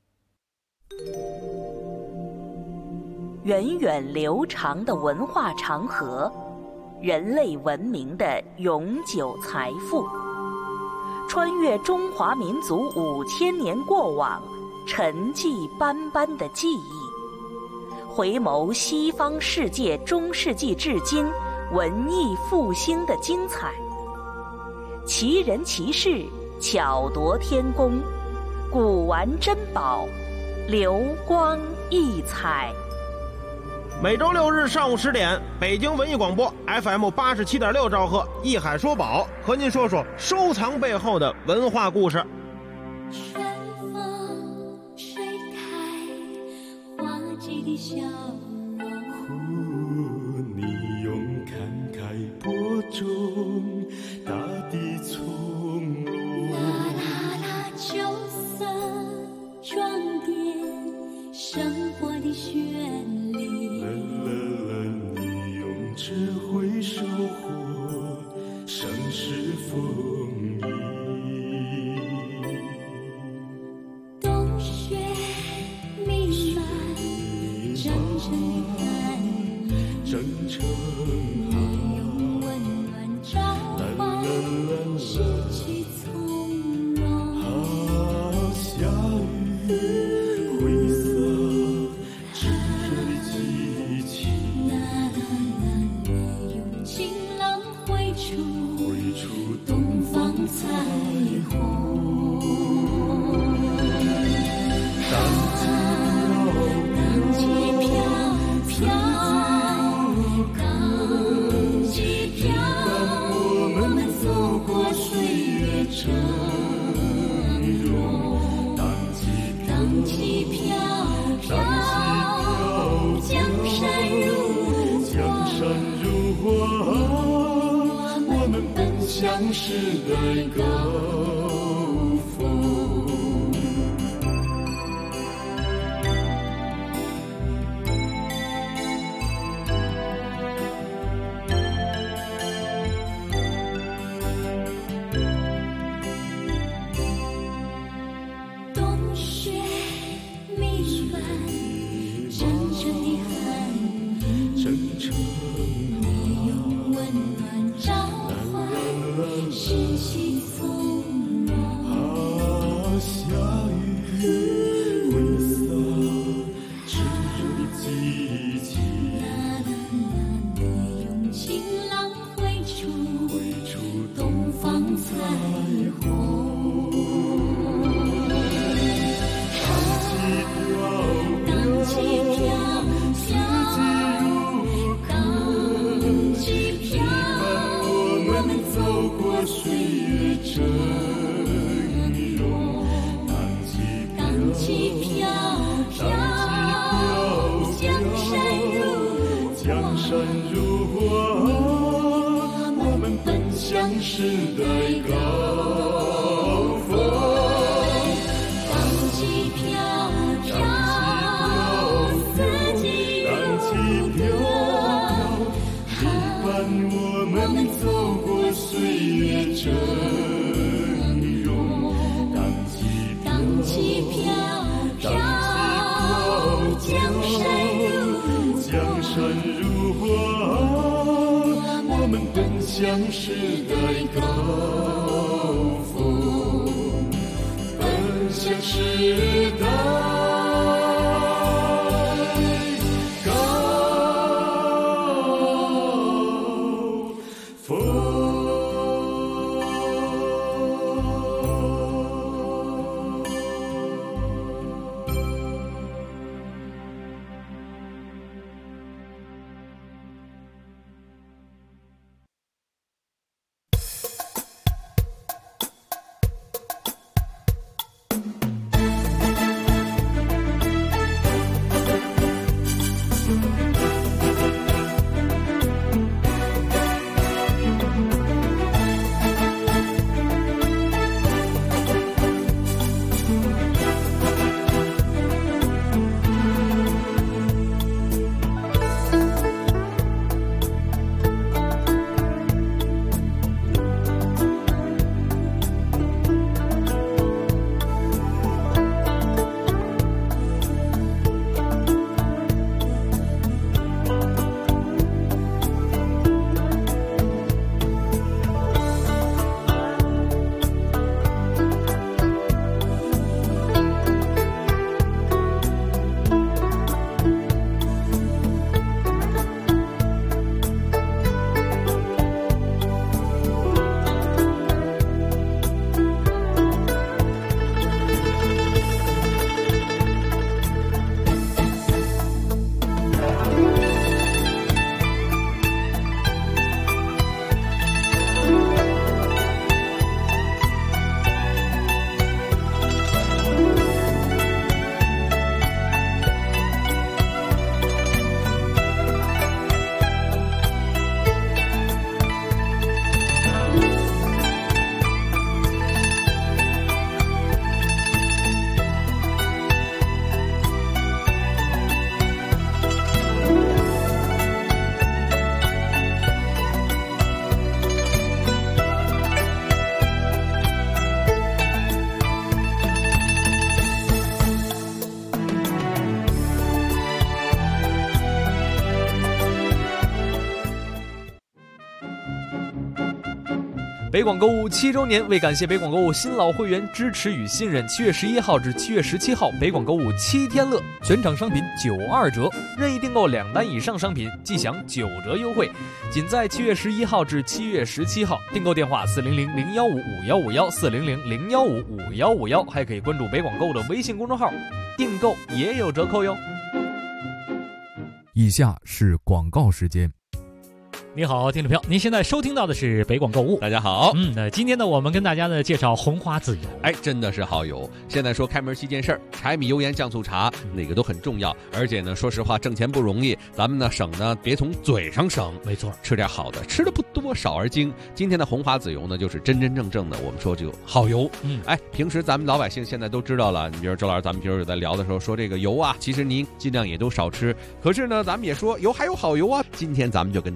源远流长的文化长河，人类文明的永久财富，穿越中华民族5000年过往，沉寂斑斑的记忆，回眸西方世界中世纪至今文艺复兴的精彩，奇人奇事，巧夺天工，古玩珍宝，流光溢彩。 每周6日上午10点，北京文艺广播 FM 87.6兆赫，一海说宝和您说说收藏背后的文化故事。 春风吹开花季的笑容， 你用慷慨播种大地从容， 啦啦秋色装点生活的绚丽， 你用智慧收获盛世风衣。 冬雪弥漫真诚寒意，你用温暖召唤失去从容。 下雨灰色炙热的激情， 你用晴朗绘出东方彩虹。荡起飘飘，荡起飘，我们走过岁月峥嵘。荡起飘飘，江山如画，我们奔向时代高峰。 城， 你用温暖召唤失去从容。 下雨挥洒炙热的激情， 你用情浪绘出东方彩虹。荡起飘飘，荡起飘， 我们走过岁月峥嵘。 荡起飘飘，江山如画， 我们奔向时代高峰。 荡起飘飘，四季如歌， 伴我们走过岁月峥嵘。 荡起飘飘，江山如画，我们奔向时代高峰，奔向时代。 北广购物7周年，为感谢北广购物新老会员支持与信任，7月11号至7月17号，北广购物7天乐，全场商品92折，任意订购2单以上商品即享9折优惠。仅在7月11号至7月17号，订购电话400-015-5151，400-015-5151，还可以关注北广购物的微信公众号，订购也有折扣哟。 以下是广告时间。 你好，听众朋友，您现在收听到的是北广购物。 大家好， 今天呢，我们跟大家呢介绍红花籽油。 哎，真的是好油。现在说开门7件事，柴米油盐酱醋茶，哪个都很重要。而且呢，说实话，挣钱不容易，咱们呢省呢别从嘴上省。 没错， 吃点好的，吃的不多，少而精。今天的红花籽油呢，就是真真正正的，我们说就好油。哎，平时咱们老百姓现在都知道了，你比如周老师，咱们平时有在聊的时候说这个油啊，其实您尽量也都少吃。可是呢，咱们也说油还有好油啊。今天咱们就跟大家来说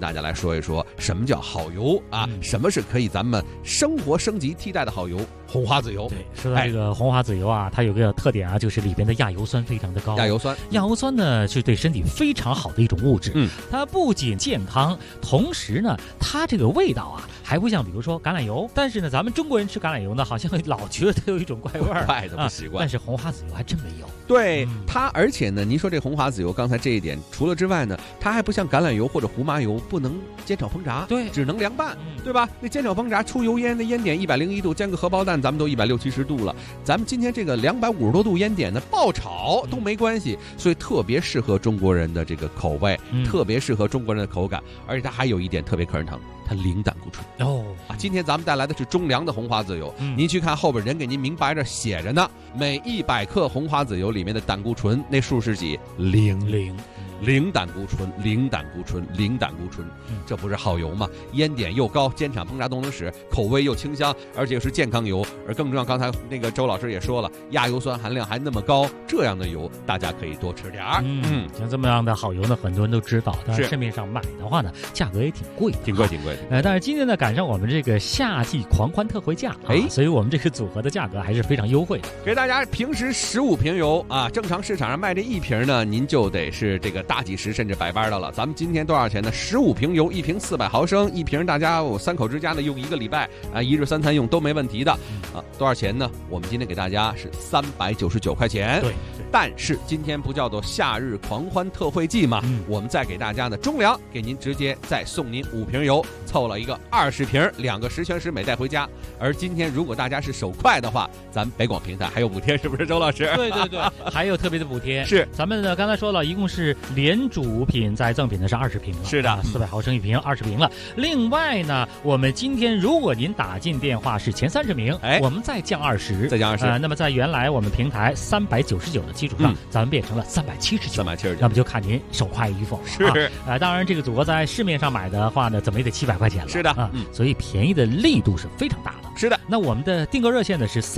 说一说什么叫好油啊，什么是可以咱们生活升级替代的好油。红花籽油， 对，说到这个红花籽油啊，它有个特点啊，就是里边的亚油酸非常的高。 亚油酸呢是对身体非常好的一种物质，它不仅健康，同时呢，它这个味道啊，还不像比如说橄榄油。但是呢，咱们中国人吃橄榄油呢，好像老觉得它有一种怪味儿， 怪的不习惯。 但是红花籽油还真没有。 对它，而且呢，您说这红花籽油，刚才这一点除了之外呢，它还不像橄榄油或者胡麻油不能煎炒烹炸， 对， 只能凉拌，对吧？那煎炒烹炸出油烟，那烟点101度，煎个荷包蛋，咱们都160-170度了。咱们今天这个250多度烟点呢，爆炒都没关系，所以特别适合中国人的这个口味，特别适合中国人的口感，而且它还有一点特别可人疼，它零胆固醇哦。 今天咱们带来的是中粮的红花籽油，您去看后边人给您明白着写着呢，每100克红花籽油里面的胆固醇那数是几？零胆固醇，零胆固醇，零胆固醇，这不是好油吗？烟点又高，煎炒烹炸都能使，口味又清香，而且是健康油。而更重要，刚才那个周老师也说了，亚油酸含量还那么高，这样的油大家可以多吃点儿。 像这么样的好油呢，很多人都知道，但是市面上买的话呢，价格也挺贵的， 挺贵的。 但是今天呢，赶上我们这个夏季狂欢特惠价，所以我们这个组合的价格还是非常优惠的。 给大家平时15瓶油啊，正常市场上卖这1瓶呢，您就得是这个大几十甚至100八的了。咱们今天多少钱呢？15瓶油，1瓶400毫升，1瓶大家3口之家呢用1个礼拜啊，1日3餐用都没问题的啊。多少钱呢？我们今天给大家是399块钱。 对。 但是今天不叫做夏日狂欢特惠季吗？我们再给大家呢中粮给您直接再送您5瓶油，凑了一个20瓶，2个十全十美带回家。而今天如果大家是手快的话，咱们北广平台还有补贴，是不是周老师？ 对，还有特别的补贴。 是， 咱们呢刚才说了，一共是连主品再赠品的是20瓶了。 是的 ，400毫升1瓶，20瓶了。另外呢，我们今天如果您打进电话是前30名，我们再降20， 再降20。 那么在原来我们平台399的基础上，咱们变成了379，那么就看您手快与否了。 是当然这个组合在市面上买的话呢，怎么也得700块钱了。 是的所以便宜的力度是非常大的。 是的， 那我们的订购热线呢是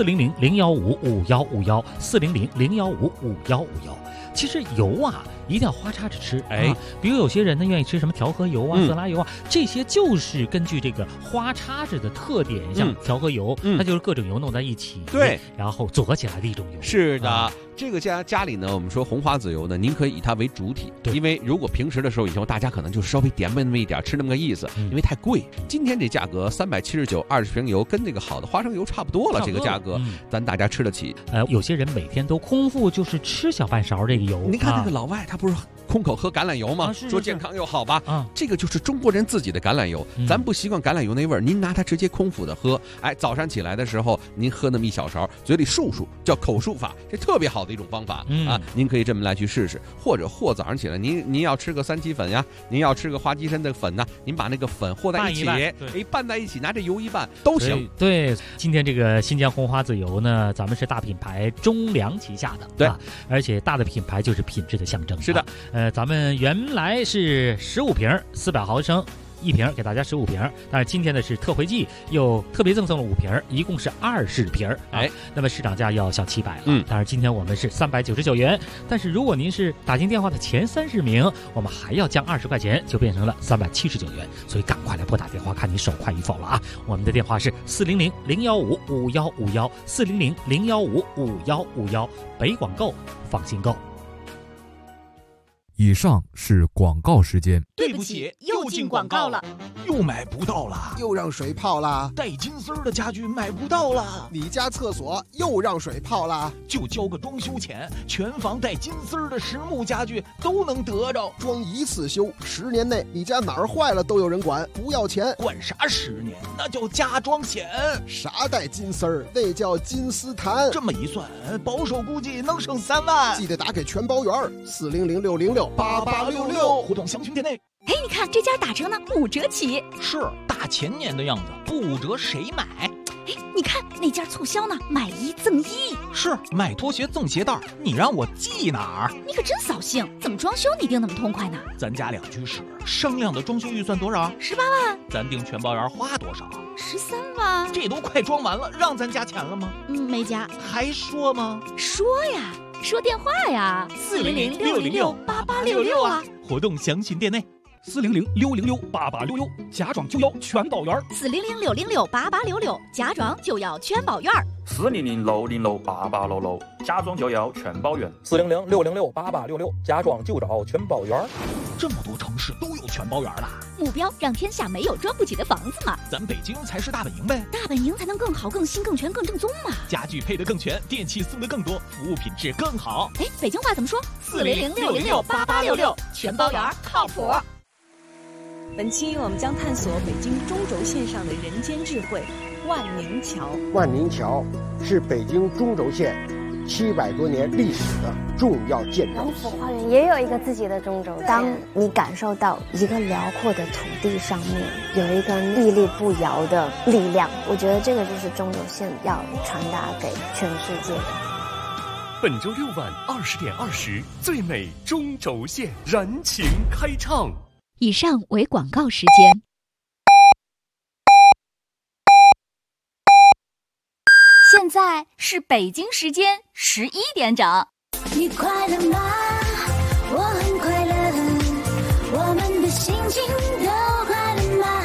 400-015-5151，400-015-5151。其实油啊，一定要花叉着吃。比如有些人呢愿意吃什么调和油啊、色拉油啊，这些就是根据这个花叉子的特点，像调和油，它就是各种油弄在一起， 对， 然后组合起来的一种油。 是的。这个家里呢，我们说红花籽油呢，您可以以它为主体，因为如果平时的时候以后大家可能就稍微点那么一点，吃那么个意思，因为太贵。今天这价格379，20瓶油跟那个好的花生油差不多了，这个价格咱大家吃得起。 有些人每天都空腹就是吃小半勺这个油。 您看那个老外，他不是空口喝橄榄油吗？说健康又好吧？这个就是中国人自己的橄榄油，咱不习惯橄榄油那味儿，您拿它直接空腹的喝，早上起来的时候您喝那么1小勺，嘴里漱漱，叫口漱法，这特别好的一种方法啊！您可以这么来去试试，或早上起来您要吃个3七粉呀，您要吃个花旗参的粉呐，您把那个粉和在一起，拌在一起，拿这油一拌都行。 对，今天这个新疆红花籽油呢，咱们是大品牌中粮旗下的， 对， 而且大的品牌就是品质的象征。 是的， 咱们原来是15瓶400毫升1瓶，给大家15瓶，但是今天呢是特惠季，又特别赠送了5瓶，一共是20瓶。那么市场价要小700了。当然今天我们是399元，但是如果您是打进电话的前30名，我们还要降20块钱，就变成了379元。所以赶快来拨打电话，看你手快与否了啊！我们的电话是400-015-5151，400-015-5151，北广购，放心购。 以上是广告时间。 对不起，又进广告了， 又买不到了， 又让水泡了， 带金丝的家具买不到了， 你家厕所又让水泡了， 就交个装修钱，全房带金丝的实木家具都能得着， 装一次修，10年内你家哪儿坏了都有人管，不要钱。 管啥10年？那叫家装险。 啥带金丝儿？那叫金丝檀。 这么一算，保守估计能省3万。 记得打给全包员，400-606-8866， 互动详询店内。 你看这家打折呢，5折起。 是大前年的样子，不5折谁买？ 你看那家促销呢，买1赠1。 是买拖鞋赠鞋带，你让我记哪儿？ 你可真扫兴，怎么装修你定那么痛快呢？ 咱家2居室，商量的装修预算多少 ？18万。 咱定全包员花多少 ？13万。 这都快装完了，让咱加钱了吗？ 没加。 还说吗？ 说呀，说电话呀，400-606-8866啊。 活动详询店内。 400-606-8866，家装就要全包圆。 400-606-8866，家装就要全包圆。 400-606-8866，家装就要全包圆。 400-606-8866，家装就找全包圆。 这么多城市都有全包圆了， 目标让天下没有装不起的房子嘛。 咱北京才是大本营呗， 大本营才能更好、更新、更全、更正宗嘛。 家具配得更全，电器送得更多，服务品质更好。 哎，北京话怎么说 ？400-606-8866，全包圆靠谱。 本期我们将探索北京中轴线上的人间智慧——万宁桥。 万宁桥是北京中轴线700多年历史的重要建筑。 王府花园也有一个自己的中轴线。当你感受到一个辽阔的土地上面有一个屹立不摇的力量，我觉得这个就是中轴线要传达给全世界的。 本周6晚20点20，最美中轴线燃情开唱。 以上为广告时间。 现在是北京时间11点整。 你快乐吗？我很快乐，我们的心情都快乐吗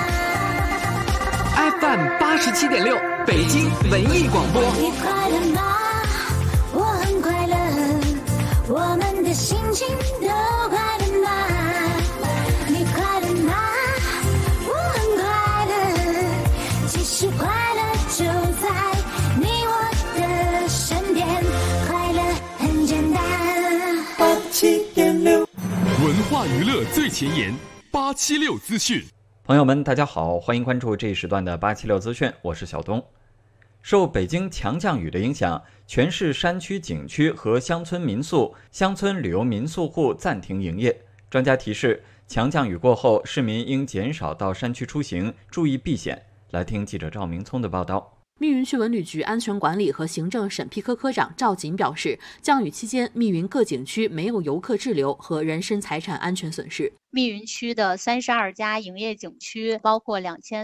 ？FM87.6，北京文艺广播。 你快乐吗？我很快乐，我们的心情都快乐吗？你快乐吗？我很快乐，其实快乐就在你我的身边，快乐很简单。87.6， 文化娱乐最前沿，876资讯。 朋友们，大家好，欢迎关注这一时段的876资讯，我是小东。受北京强降雨的影响，全市山区景区和乡村民宿、乡村旅游民宿户暂停营业。专家提示，强降雨过后，市民应减少到山区出行，注意避险。来听记者赵明聪的报道。 密云区文旅局安全管理和行政审批科科长赵锦表示，降雨期间，密云各景区没有游客滞留和人身财产安全损失。 密云区的32家营业景区，包括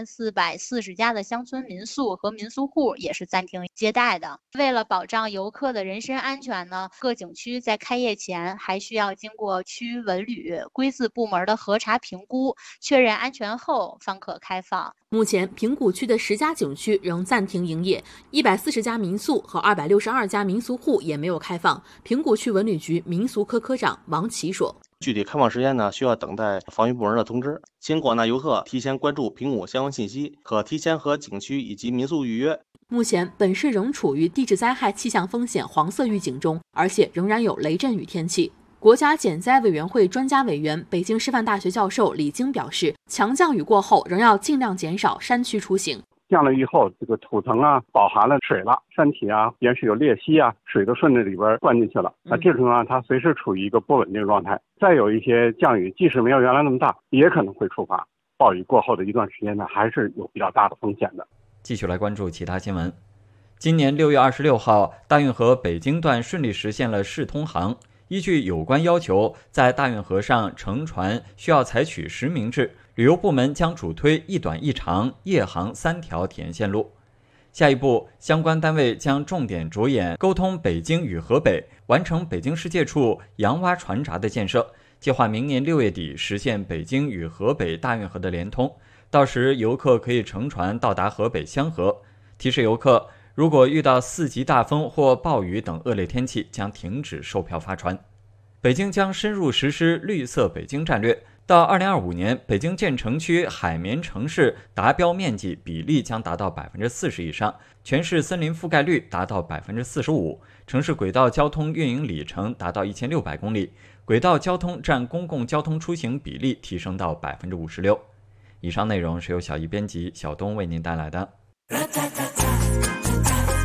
2440家的乡村民宿和民宿户也是暂停接待的。为了保障游客的人身安全呢，各景区在开业前还需要经过区文旅规字部门的核查评估，确认安全后方可开放。 目前，平谷区的10家景区仍暂停营业，140家民宿和262家民宿户也没有开放。平谷区文旅局民俗科科长王琦说。 具体开放时间呢，需要等待防疫部门的通知。请广大游客提前关注平谷相关信息，可提前和景区以及民宿预约。 目前，本市仍处于地质灾害气象风险黄色预警中，而且仍然有雷阵雨天气。国家减灾委员会专家委员、北京师范大学教授李晶表示，强降雨过后，仍要尽量减少山区出行。 降了雨后，这个土层啊饱含了水了，山体啊也是有裂隙啊，水都顺着里边灌进去了。那这种情况它随时处于一个不稳定状态。再有一些降雨，即使没有原来那么大，也可能会触发暴雨过后的一段时间呢，还是有比较大的风险的。 继续来关注其他新闻。今年6月26号，大运河北京段顺利实现了试通航。依据有关要求，在大运河上乘船需要采取实名制，旅游部门将主推一短一长夜航3条体验线路。下一步，相关单位将重点着眼沟通北京与河北，完成北京世界处洋洼船闸的建设，计划明年6月底实现北京与河北大运河的连通，到时游客可以乘船到达河北香河。提示游客，如果遇到4级大风或暴雨等恶劣天气，将停止售票发船。北京将深入实施绿色北京战略，到2025年，北京建成区海绵城市达标面积比例将达到40%以上，全市森林覆盖率达到45%，城市轨道交通运营里程达到1600公里，轨道交通占公共交通出行比例提升到56%。以上内容是由小易编辑，小东为您带来的。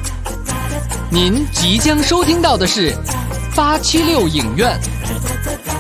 您即将收听到的是876影院。